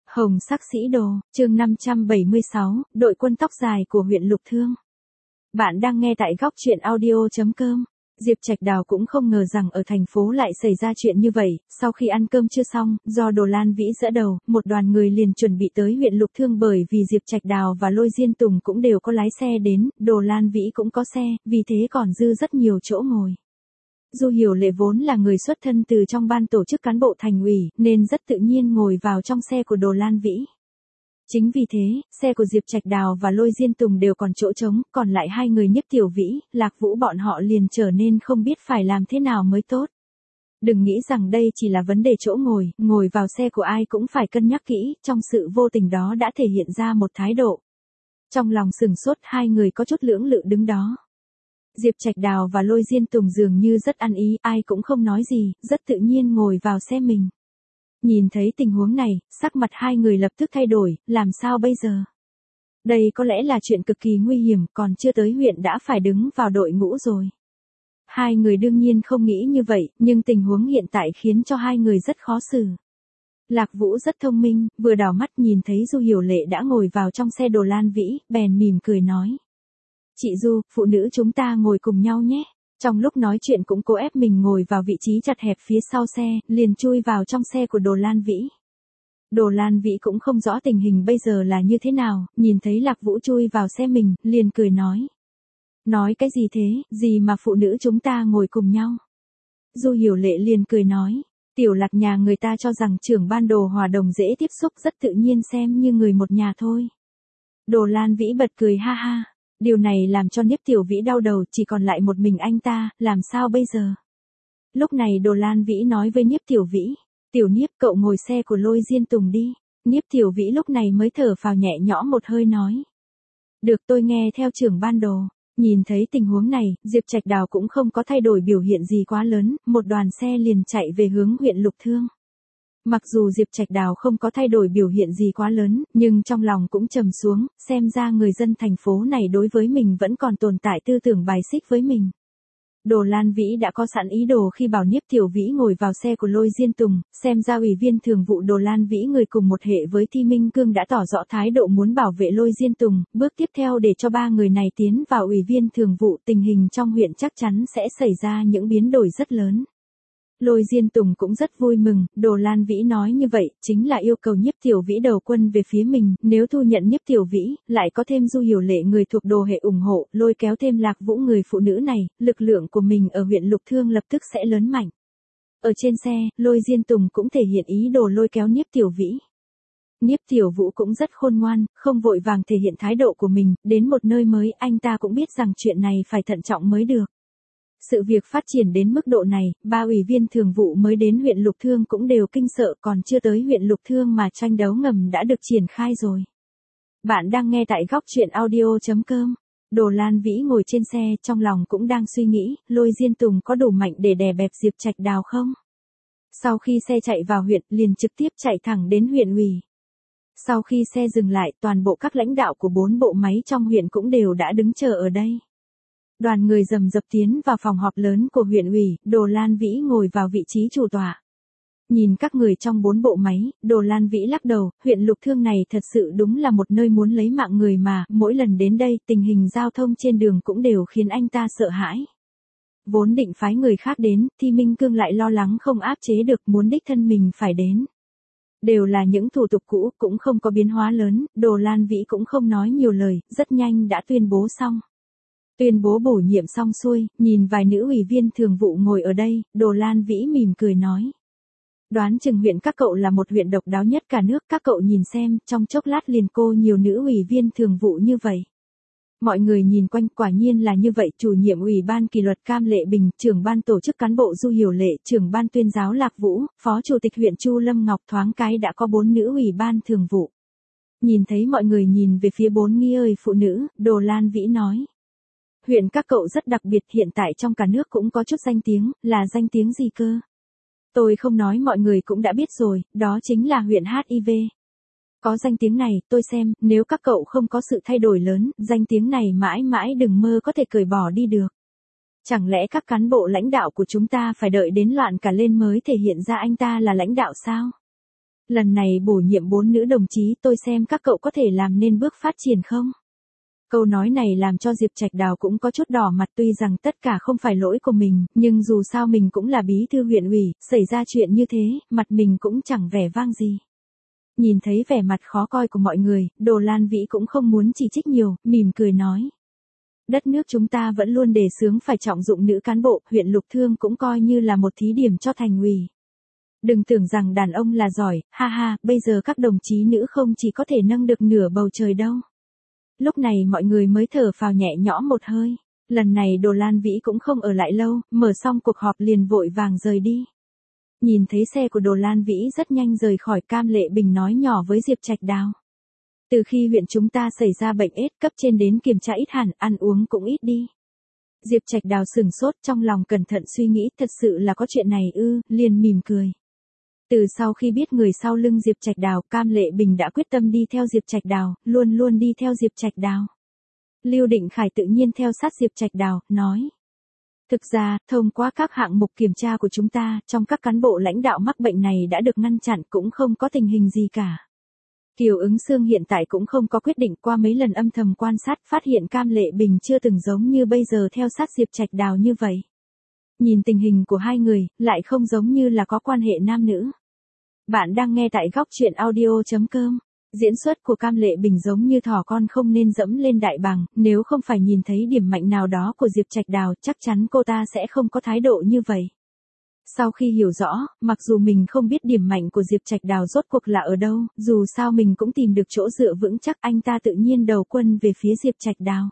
Hồng sắc sĩ đồ, chương 576, đội quân tóc dài của huyện Lục Thương. Bạn đang nghe tại góc truyện audio.com. Diệp Trạch Đào cũng không ngờ rằng ở thành phố lại xảy ra chuyện như vậy. Sau khi ăn cơm chưa xong, do Đồ Lan Vĩ dẫn đầu, một đoàn người liền chuẩn bị tới huyện Lục Thương, bởi vì Diệp Trạch Đào và Lôi Diên Tùng cũng đều có lái xe đến, Đồ Lan Vĩ cũng có xe, vì thế còn dư rất nhiều chỗ ngồi. Du Hiểu Lệ vốn là người xuất thân từ trong ban tổ chức cán bộ thành ủy, nên rất tự nhiên ngồi vào trong xe của Đồ Lan Vĩ. Chính vì thế, xe của Diệp Trạch Đào và Lôi Diên Tùng đều còn chỗ trống, còn lại hai người Nhiếp Tiểu Vĩ, Lạc Vũ bọn họ liền trở nên không biết phải làm thế nào mới tốt. Đừng nghĩ rằng đây chỉ là vấn đề chỗ ngồi vào xe của ai cũng phải cân nhắc kỹ, trong sự vô tình đó đã thể hiện ra một thái độ. Trong lòng sừng sốt, hai người có chút lưỡng lự đứng đó. Diệp Trạch Đào và Lôi Diên Tùng dường như rất ăn ý, ai cũng không nói gì, rất tự nhiên ngồi vào xe mình. Nhìn thấy tình huống này, sắc mặt hai người lập tức thay đổi, làm sao bây giờ? Đây có lẽ là chuyện cực kỳ nguy hiểm, còn chưa tới huyện đã phải đứng vào đội ngũ rồi. Hai người đương nhiên không nghĩ như vậy, nhưng tình huống hiện tại khiến cho hai người rất khó xử. Lạc Vũ rất thông minh, vừa đảo mắt nhìn thấy Du Hiểu Lệ đã ngồi vào trong xe Đồ Lan Vĩ, bèn mỉm cười nói. Chị Du, phụ nữ chúng ta ngồi cùng nhau nhé. Trong lúc nói chuyện cũng cố ép mình ngồi vào vị trí chặt hẹp phía sau xe, liền chui vào trong xe của Đồ Lan Vĩ. Đồ Lan Vĩ cũng không rõ tình hình bây giờ là như thế nào, nhìn thấy Lạc Vũ chui vào xe mình, liền cười nói. Nói cái gì thế, gì mà phụ nữ chúng ta ngồi cùng nhau? Du Hiểu Lệ liền cười nói. Tiểu Lạc nhà người ta cho rằng trưởng ban Đồ Hòa Đồng dễ tiếp xúc, rất tự nhiên xem như người một nhà thôi. Đồ Lan Vĩ bật cười ha ha. Điều này làm cho Nhiếp Tiểu Vĩ đau đầu, chỉ còn lại một mình anh ta, làm sao bây giờ? Lúc này Đồ Lan Vĩ nói với Nhiếp Tiểu Vĩ, Tiểu Nhiếp, cậu ngồi xe của Lôi Diên Tùng đi. Nhiếp Tiểu Vĩ lúc này mới thở phào nhẹ nhõm một hơi nói. Được, tôi nghe theo trưởng ban Đồ. Nhìn thấy tình huống này, Diệp Trạch Đào cũng không có thay đổi biểu hiện gì quá lớn, một đoàn xe liền chạy về hướng huyện Lục Thương. Mặc dù Diệp Trạch Đào không có thay đổi biểu hiện gì quá lớn, nhưng trong lòng cũng trầm xuống, xem ra người dân thành phố này đối với mình vẫn còn tồn tại tư tưởng bài xích với mình. Đồ Lan Vĩ đã có sẵn ý đồ khi bảo Nhiếp Tiểu Vĩ ngồi vào xe của Lôi Diên Tùng, xem ra ủy viên thường vụ Đồ Lan Vĩ người cùng một hệ với Thi Minh Cương đã tỏ rõ thái độ muốn bảo vệ Lôi Diên Tùng, bước tiếp theo để cho ba người này tiến vào ủy viên thường vụ, tình hình trong huyện chắc chắn sẽ xảy ra những biến đổi rất lớn. Lôi Diên Tùng cũng rất vui mừng, Đồ Lan Vĩ nói như vậy, chính là yêu cầu Nhiếp Tiểu Vĩ đầu quân về phía mình, nếu thu nhận Nhiếp Tiểu Vĩ, lại có thêm Du Hiểu Lệ người thuộc Đồ hệ ủng hộ, lôi kéo thêm Lạc Vũ người phụ nữ này, lực lượng của mình ở huyện Lục Thương lập tức sẽ lớn mạnh. Ở trên xe, Lôi Diên Tùng cũng thể hiện ý đồ lôi kéo Nhiếp Tiểu Vĩ. Nhiếp Tiểu Vũ cũng rất khôn ngoan, không vội vàng thể hiện thái độ của mình, đến một nơi mới anh ta cũng biết rằng chuyện này phải thận trọng mới được. Sự việc phát triển đến mức độ này, ba ủy viên thường vụ mới đến huyện Lục Thương cũng đều kinh sợ, còn chưa tới huyện Lục Thương mà tranh đấu ngầm đã được triển khai rồi. Bạn đang nghe tại góc truyện audio.com. Đồ Lan Vĩ ngồi trên xe, trong lòng cũng đang suy nghĩ, Lôi Diên Tùng có đủ mạnh để đè bẹp Diệp Trạch Đào không? Sau khi xe chạy vào huyện, liền trực tiếp chạy thẳng đến huyện ủy. Sau khi xe dừng lại, toàn bộ các lãnh đạo của 4 bộ máy trong huyện cũng đều đã đứng chờ ở đây. Đoàn người rầm rập tiến vào phòng họp lớn của huyện ủy, Đồ Lan Vĩ ngồi vào vị trí chủ tọa. Nhìn các người trong 4 bộ máy, Đồ Lan Vĩ lắc đầu, huyện Lục Thương này thật sự đúng là một nơi muốn lấy mạng người mà, mỗi lần đến đây, tình hình giao thông trên đường cũng đều khiến anh ta sợ hãi. Vốn định phái người khác đến, Thi Minh Cương lại lo lắng không áp chế được, muốn đích thân mình phải đến. Đều là những thủ tục cũ, cũng không có biến hóa lớn, Đồ Lan Vĩ cũng không nói nhiều lời, rất nhanh đã tuyên bố xong. Tuyên bố bổ nhiệm xong xuôi, nhìn vài nữ ủy viên thường vụ ngồi ở đây, Đồ Lan Vĩ mỉm cười nói. Đoán chừng huyện các cậu là một huyện độc đáo nhất cả nước, các cậu nhìn xem, trong chốc lát liền cô nhiều nữ ủy viên thường vụ như vậy. Mọi người nhìn quanh, quả nhiên là như vậy, chủ nhiệm ủy ban kỷ luật Cam Lệ Bình, trưởng ban tổ chức cán bộ Du Hiểu Lệ, trưởng ban tuyên giáo Lạc Vũ, phó chủ tịch huyện Chu Lâm Ngọc, thoáng cái đã có 4 nữ ủy ban thường vụ. Nhìn thấy mọi người nhìn về phía 4 nghi ơi phụ nữ, Đồ Lan Vĩ nói. Huyện các cậu rất đặc biệt, hiện tại trong cả nước cũng có chút danh tiếng, là danh tiếng gì cơ? Tôi không nói mọi người cũng đã biết rồi, đó chính là huyện HIV. Có danh tiếng này, tôi xem, nếu các cậu không có sự thay đổi lớn, danh tiếng này mãi mãi đừng mơ có thể cởi bỏ đi được. Chẳng lẽ các cán bộ lãnh đạo của chúng ta phải đợi đến loạn cả lên mới thể hiện ra anh ta là lãnh đạo sao? Lần này bổ nhiệm 4 nữ đồng chí, tôi xem các cậu có thể làm nên bước phát triển không? Câu nói này làm cho Diệp Trạch Đào cũng có chút đỏ mặt, tuy rằng tất cả không phải lỗi của mình, nhưng dù sao mình cũng là bí thư huyện ủy, xảy ra chuyện như thế, mặt mình cũng chẳng vẻ vang gì. Nhìn thấy vẻ mặt khó coi của mọi người, Đồ Lan Vĩ cũng không muốn chỉ trích nhiều, mỉm cười nói. Đất nước chúng ta vẫn luôn đề xướng phải trọng dụng nữ cán bộ, huyện Lục Thương cũng coi như là một thí điểm cho thành ủy. Đừng tưởng rằng đàn ông là giỏi, ha ha, bây giờ các đồng chí nữ không chỉ có thể nâng được nửa bầu trời đâu. Lúc này mọi người mới thở phào nhẹ nhõm một hơi. Lần này Đồ Lan Vĩ cũng không ở lại lâu, mở xong cuộc họp liền vội vàng rời đi. Nhìn thấy xe của Đồ Lan Vĩ rất nhanh rời khỏi, Cam Lệ Bình nói nhỏ với Diệp Trạch Đào. Từ khi huyện chúng ta xảy ra bệnh AIDS, cấp trên đến kiểm tra ít hẳn, ăn uống cũng ít đi. Diệp Trạch Đào sừng sốt, trong lòng cẩn thận suy nghĩ, thật sự là có chuyện này ư, liền mỉm cười. Từ sau khi biết người sau lưng Diệp Trạch Đào, Cam Lệ Bình đã quyết tâm đi theo Diệp Trạch Đào, luôn luôn đi theo Diệp Trạch Đào. Lưu Định Khải tự nhiên theo sát Diệp Trạch Đào, nói. Thực ra, thông qua các hạng mục kiểm tra của chúng ta, trong các cán bộ lãnh đạo mắc bệnh này đã được ngăn chặn, cũng không có tình hình gì cả. Kiều Ứng Xương hiện tại cũng không có quyết định, qua mấy lần âm thầm quan sát, phát hiện Cam Lệ Bình chưa từng giống như bây giờ theo sát Diệp Trạch Đào như vậy. Nhìn tình hình của hai người, lại không giống như là có quan hệ nam nữ. Bạn đang nghe tại góc truyện audio.com. Diễn xuất của Cam Lệ Bình giống như thỏ con không nên dẫm lên đại bàng, nếu không phải nhìn thấy điểm mạnh nào đó của Diệp Trạch Đào, chắc chắn cô ta sẽ không có thái độ như vậy. Sau khi hiểu rõ, mặc dù mình không biết điểm mạnh của Diệp Trạch Đào rốt cuộc là ở đâu, dù sao mình cũng tìm được chỗ dựa vững chắc, anh ta tự nhiên đầu quân về phía Diệp Trạch Đào.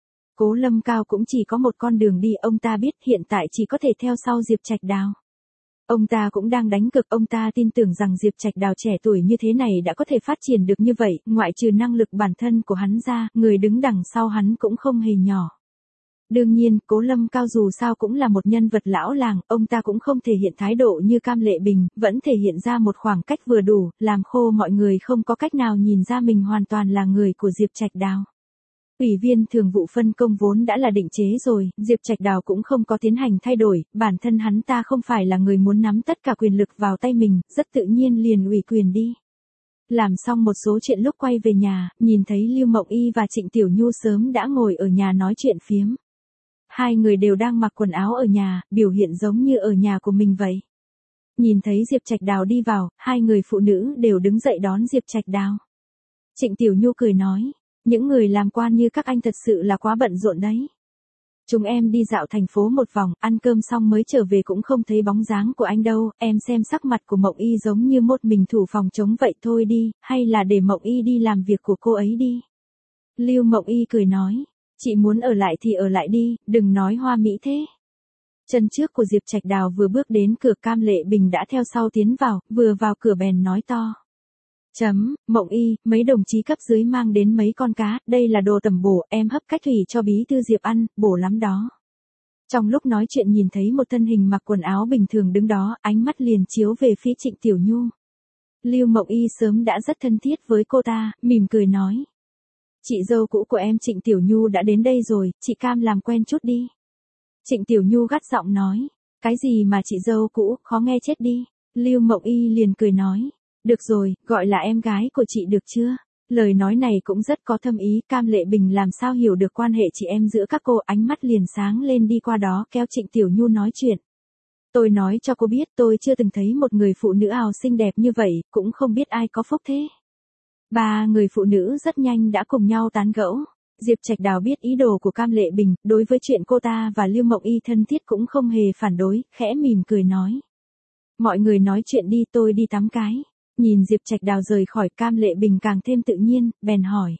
Cố Lâm Cao cũng chỉ có một con đường đi, ông ta biết hiện tại chỉ có thể theo sau Diệp Trạch Đào. Ông ta cũng đang đánh cược, ông ta tin tưởng rằng Diệp Trạch Đào trẻ tuổi như thế này đã có thể phát triển được như vậy, ngoại trừ năng lực bản thân của hắn ra, người đứng đằng sau hắn cũng không hề nhỏ. Đương nhiên, Cố Lâm Cao dù sao cũng là một nhân vật lão làng, ông ta cũng không thể hiện thái độ như Cam Lệ Bình, vẫn thể hiện ra một khoảng cách vừa đủ, làm khô mọi người không có cách nào nhìn ra mình hoàn toàn là người của Diệp Trạch Đào. Ủy viên thường vụ phân công vốn đã là định chế rồi, Diệp Trạch Đào cũng không có tiến hành thay đổi, bản thân hắn ta không phải là người muốn nắm tất cả quyền lực vào tay mình, rất tự nhiên liền ủy quyền đi. Làm xong một số chuyện lúc quay về nhà, nhìn thấy Lưu Mộng Y và Trịnh Tiểu Nhu sớm đã ngồi ở nhà nói chuyện phiếm. Hai người đều đang mặc quần áo ở nhà, biểu hiện giống như ở nhà của mình vậy. Nhìn thấy Diệp Trạch Đào đi vào, hai người phụ nữ đều đứng dậy đón Diệp Trạch Đào. Trịnh Tiểu Nhu cười nói. Những người làm quan như các anh thật sự là quá bận rộn đấy. Chúng em đi dạo thành phố một vòng, ăn cơm xong mới trở về cũng không thấy bóng dáng của anh đâu, em xem sắc mặt của Mộng Y giống như một mình thủ phòng chống vậy thôi đi, hay là để Mộng Y đi làm việc của cô ấy đi. Lưu Mộng Y cười nói, chị muốn ở lại thì ở lại đi, đừng nói hoa mỹ thế. Chân trước của Diệp Trạch Đào vừa bước đến cửa, Cam Lệ Bình đã theo sau tiến vào, vừa vào cửa bèn nói to. Mộng Y, mấy đồng chí cấp dưới mang đến mấy con cá, đây là đồ tẩm bổ, em hấp cách thủy cho bí thư Diệp ăn, bổ lắm đó. Trong lúc nói chuyện nhìn thấy một thân hình mặc quần áo bình thường đứng đó, ánh mắt liền chiếu về phía Trịnh Tiểu Nhu. Lưu Mộng Y sớm đã rất thân thiết với cô ta, mỉm cười nói. Chị dâu cũ của em Trịnh Tiểu Nhu đã đến đây rồi, chị Cam làm quen chút đi. Trịnh Tiểu Nhu gắt giọng nói, cái gì mà chị dâu cũ, khó nghe chết đi. Lưu Mộng Y liền cười nói. Được rồi, gọi là em gái của chị được chưa? Lời nói này cũng rất có thâm ý, Cam Lệ Bình làm sao hiểu được quan hệ chị em giữa các cô, ánh mắt liền sáng lên đi qua đó kéo Trịnh Tiểu Nhu nói chuyện. Tôi nói cho cô biết tôi chưa từng thấy một người phụ nữ nào xinh đẹp như vậy, cũng không biết ai có phúc thế. Ba người phụ nữ rất nhanh đã cùng nhau tán gẫu. Diệp Trạch Đào biết ý đồ của Cam Lệ Bình, đối với chuyện cô ta và Lưu Mộng Y thân thiết cũng không hề phản đối, khẽ mỉm cười nói. Mọi người nói chuyện đi, tôi đi tắm cái. Nhìn Diệp Trạch Đào rời khỏi, Cam Lệ Bình càng thêm tự nhiên, bèn hỏi.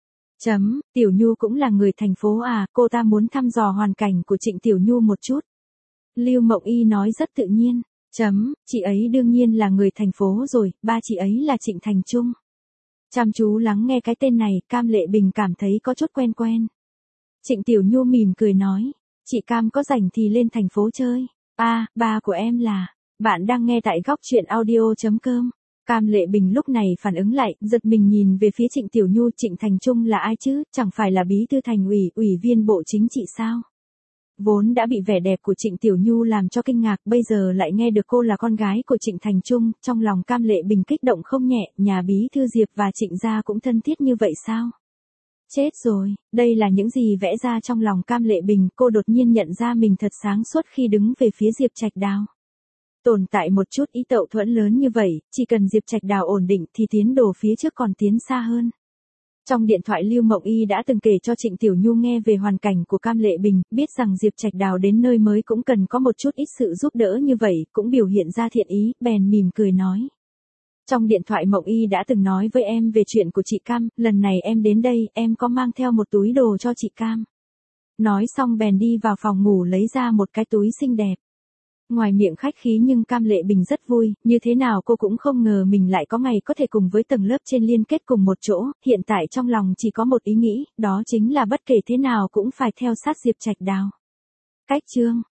Tiểu Nhu cũng là người thành phố à, cô ta muốn thăm dò hoàn cảnh của Trịnh Tiểu Nhu một chút. Lưu Mộng Y nói rất tự nhiên. Chị ấy đương nhiên là người thành phố rồi, ba chị ấy là Trịnh Thành Trung. Chăm chú lắng nghe cái tên này, Cam Lệ Bình cảm thấy có chút quen quen. Trịnh Tiểu Nhu mỉm cười nói. Chị Cam có rảnh thì lên thành phố chơi. Ba của em là. Bạn đang nghe tại góc truyện audio.com. Cam Lệ Bình lúc này phản ứng lại, giật mình nhìn về phía Trịnh Tiểu Nhu, Trịnh Thành Trung là ai chứ, chẳng phải là bí thư thành ủy, ủy viên bộ chính trị sao? Vốn đã bị vẻ đẹp của Trịnh Tiểu Nhu làm cho kinh ngạc, bây giờ lại nghe được cô là con gái của Trịnh Thành Trung, trong lòng Cam Lệ Bình kích động không nhẹ, nhà bí thư Diệp và Trịnh gia cũng thân thiết như vậy sao? Chết rồi, đây là những gì vẽ ra trong lòng Cam Lệ Bình, cô đột nhiên nhận ra mình thật sáng suốt khi đứng về phía Diệp Trạch Đào. Tồn tại một chút ý tậu thuẫn lớn như vậy, chỉ cần Diệp Trạch Đào ổn định thì tiến đồ phía trước còn tiến xa hơn. Trong điện thoại Lưu Mộng Y đã từng kể cho Trịnh Tiểu Nhu nghe về hoàn cảnh của Cam Lệ Bình, biết rằng Diệp Trạch Đào đến nơi mới cũng cần có một chút ít sự giúp đỡ như vậy, cũng biểu hiện ra thiện ý, bèn mỉm cười nói. Trong điện thoại Mộng Y đã từng nói với em về chuyện của chị Cam, lần này em đến đây, em có mang theo một túi đồ cho chị Cam. Nói xong bèn đi vào phòng ngủ lấy ra một cái túi xinh đẹp. Ngoài miệng khách khí nhưng Cam Lệ Bình rất vui, như thế nào cô cũng không ngờ mình lại có ngày có thể cùng với tầng lớp trên liên kết cùng một chỗ, hiện tại trong lòng chỉ có một ý nghĩ, đó chính là bất kể thế nào cũng phải theo sát Diệp Trạch Đào. Cách chương